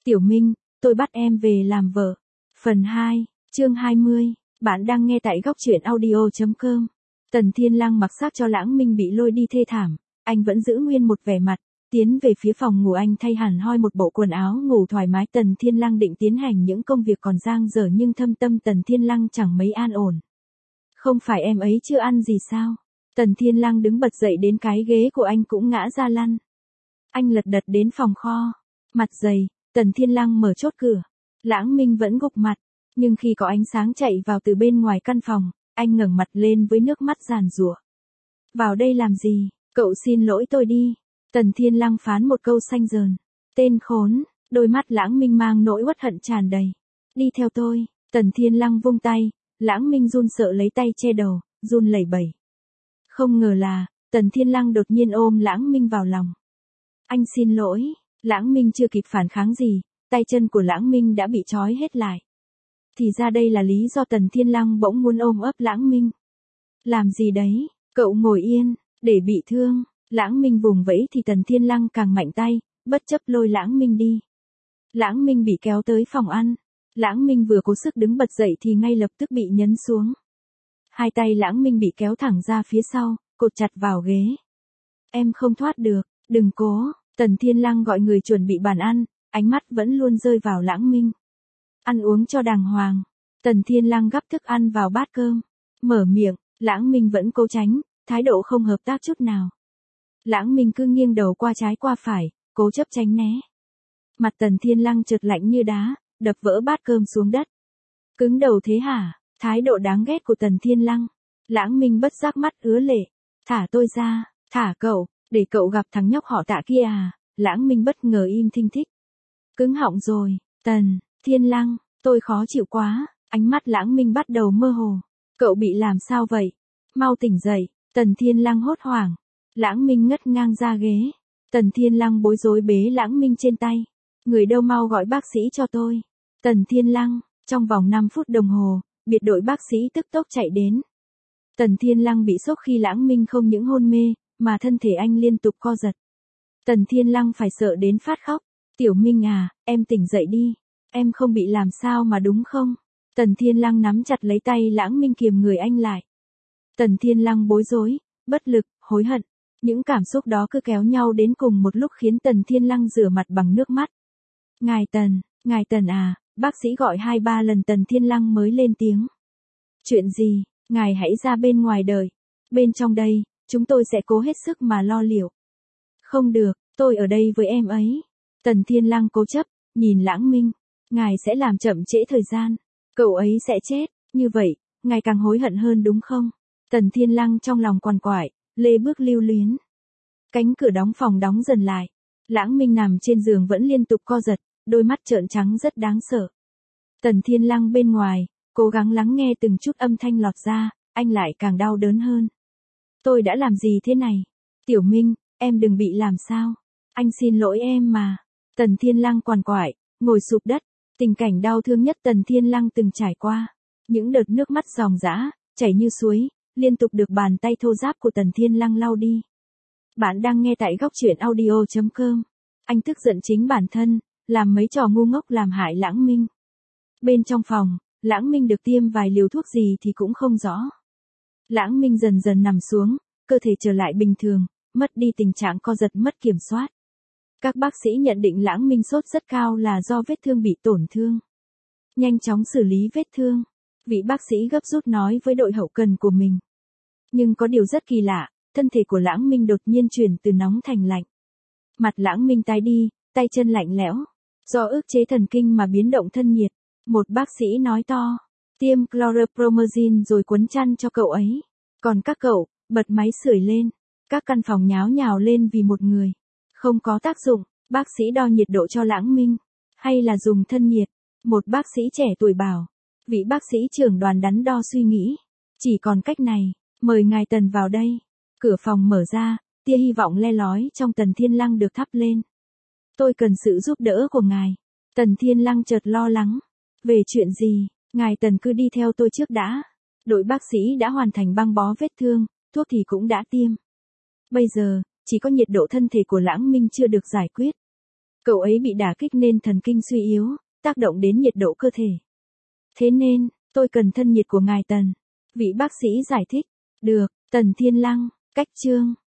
Tiểu Minh, tôi bắt em về làm vợ. Phần 2, chương 20, bạn đang nghe tại góc truyện audio.com. Tần Thiên Lăng mặc xác cho Lãng Minh bị lôi đi thê thảm, anh vẫn giữ nguyên một vẻ mặt, tiến về phía phòng ngủ anh thay hẳn hoi một bộ quần áo ngủ thoải mái. Tần Thiên Lăng định tiến hành những công việc còn dang dở nhưng thâm tâm Tần Thiên Lăng chẳng mấy an ổn. Không phải em ấy chưa ăn gì sao? Tần Thiên Lăng đứng bật dậy đến cái ghế của anh cũng ngã ra lăn. Anh lật đật đến phòng kho, mặt dày, Tần Thiên Lăng mở chốt cửa. Lãng Minh vẫn gục mặt, nhưng khi có ánh sáng chạy vào từ bên ngoài căn phòng, anh ngẩng mặt lên với nước mắt giàn giụa. Vào đây làm gì? Cậu xin lỗi tôi đi. Tần Thiên Lăng phán một câu xanh dờn. Tên khốn, đôi mắt Lãng Minh mang nỗi uất hận tràn đầy. Đi theo tôi. Tần Thiên Lăng vung tay, Lãng Minh run sợ lấy tay che đầu, run lẩy bẩy. Không ngờ là, Tần Thiên Lăng đột nhiên ôm Lãng Minh vào lòng. Anh xin lỗi. Lãng Minh chưa kịp phản kháng gì, tay chân của Lãng Minh đã bị trói hết lại. Thì ra đây là lý do Tần Thiên Lăng bỗng muốn ôm ấp Lãng Minh. Làm gì đấy, cậu ngồi yên, để bị thương. Lãng Minh vùng vẫy thì Tần Thiên Lăng càng mạnh tay, bất chấp lôi Lãng Minh đi. Lãng Minh bị kéo tới phòng ăn. Lãng Minh vừa cố sức đứng bật dậy thì ngay lập tức bị nhấn xuống. Hai tay Lãng Minh bị kéo thẳng ra phía sau, cột chặt vào ghế. Em không thoát được, đừng cố. Tần Thiên Lăng gọi người chuẩn bị bàn ăn, ánh mắt vẫn luôn rơi vào Lãng Minh. Ăn uống cho đàng hoàng. Tần Thiên Lăng gắp thức ăn vào bát cơm. Mở miệng, Lãng Minh vẫn cố tránh, thái độ không hợp tác chút nào. Lãng Minh cứ nghiêng đầu qua trái qua phải, cố chấp tránh né. Mặt Tần Thiên Lăng chợt lạnh như đá, đập vỡ bát cơm xuống đất. Cứng đầu thế hả? Thái độ đáng ghét của Tần Thiên Lăng. Lãng Minh bất giác mắt ứa lệ. Thả tôi ra, thả cậu, để cậu gặp thằng nhóc họ Tạ kia à? Lãng Minh bất ngờ im thinh thích. Cứng họng rồi, Tần Thiên Lăng, tôi khó chịu quá. Ánh mắt Lãng Minh bắt đầu mơ hồ. Cậu bị làm sao vậy? Mau tỉnh dậy. Tần Thiên Lăng hốt hoảng. Lãng Minh ngất ngang ra ghế. Tần Thiên Lăng bối rối bế Lãng Minh trên tay. Người đâu mau gọi bác sĩ cho tôi. Tần Thiên Lăng, trong vòng 5 phút đồng hồ, biệt đội bác sĩ tức tốc chạy đến. Tần Thiên Lăng bị sốc khi Lãng Minh không những hôn mê, mà thân thể anh liên tục co giật. Tần Thiên Lăng phải sợ đến phát khóc. Tiểu Minh à, em tỉnh dậy đi. Em không bị làm sao mà đúng không? Tần Thiên Lăng nắm chặt lấy tay Lãng Minh kiềm người anh lại. Tần Thiên Lăng bối rối, bất lực, hối hận. Những cảm xúc đó cứ kéo nhau đến cùng một lúc khiến Tần Thiên Lăng rửa mặt bằng nước mắt. Ngài Tần à, bác sĩ gọi 2-3 lần Tần Thiên Lăng mới lên tiếng. Chuyện gì, ngài hãy ra bên ngoài đợi. Bên trong đây, chúng tôi sẽ cố hết sức mà lo liệu. Không được, tôi ở đây với em ấy. Tần Thiên Lăng cố chấp, nhìn Lãng Minh. Ngài sẽ làm chậm trễ thời gian. Cậu ấy sẽ chết, như vậy, ngài càng hối hận hơn đúng không? Tần Thiên Lăng trong lòng quằn quại, lê bước lưu luyến. Cánh cửa đóng phòng đóng dần lại. Lãng Minh nằm trên giường vẫn liên tục co giật, đôi mắt trợn trắng rất đáng sợ. Tần Thiên Lăng bên ngoài, cố gắng lắng nghe từng chút âm thanh lọt ra, anh lại càng đau đớn hơn. Tôi đã làm gì thế này? Tiểu Minh, em đừng bị làm sao. Anh xin lỗi em mà. Tần Thiên Lăng quằn quại, ngồi sụp đất. Tình cảnh đau thương nhất Tần Thiên Lăng từng trải qua. Những đợt nước mắt ròng rã, chảy như suối, liên tục được bàn tay thô ráp của Tần Thiên Lăng lau đi. Bạn đang nghe tại góc truyện audio.com. Anh tức giận chính bản thân, làm mấy trò ngu ngốc làm hại Lãng Minh. Bên trong phòng, Lãng Minh được tiêm vài liều thuốc gì thì cũng không rõ. Lãng Minh dần dần nằm xuống, cơ thể trở lại bình thường, mất đi tình trạng co giật mất kiểm soát. Các bác sĩ nhận định Lãng Minh sốt rất cao là do vết thương bị tổn thương. Nhanh chóng xử lý vết thương. Vị bác sĩ gấp rút nói với đội hậu cần của mình. Nhưng có điều rất kỳ lạ, thân thể của Lãng Minh đột nhiên chuyển từ nóng thành lạnh. Mặt Lãng Minh tái đi, tay chân lạnh lẽo. Do ức chế thần kinh mà biến động thân nhiệt. Một bác sĩ nói to. Tiêm chlorpromazine rồi quấn chăn cho cậu ấy. Còn các cậu, bật máy sưởi lên. Các căn phòng nháo nhào lên vì một người. Không có tác dụng, bác sĩ đo nhiệt độ cho Lãng Minh. Hay là dùng thân nhiệt? Một bác sĩ trẻ tuổi bảo. Vị bác sĩ trưởng đoàn đắn đo suy nghĩ. Chỉ còn cách này, mời ngài Tần vào đây. Cửa phòng mở ra, tia hy vọng le lói trong Tần Thiên Lăng được thắp lên. Tôi cần sự giúp đỡ của ngài. Tần Thiên Lăng chợt lo lắng. Về chuyện gì, ngài Tần cứ đi theo tôi trước đã. Đội bác sĩ đã hoàn thành băng bó vết thương, thuốc thì cũng đã tiêm. Bây giờ, chỉ có nhiệt độ thân thể của Lãng Minh chưa được giải quyết. Cậu ấy bị đả kích nên thần kinh suy yếu, tác động đến nhiệt độ cơ thể. Thế nên, tôi cần thân nhiệt của ngài Tần. Vị bác sĩ giải thích. Được, Tần Thiên Lăng, cách chương.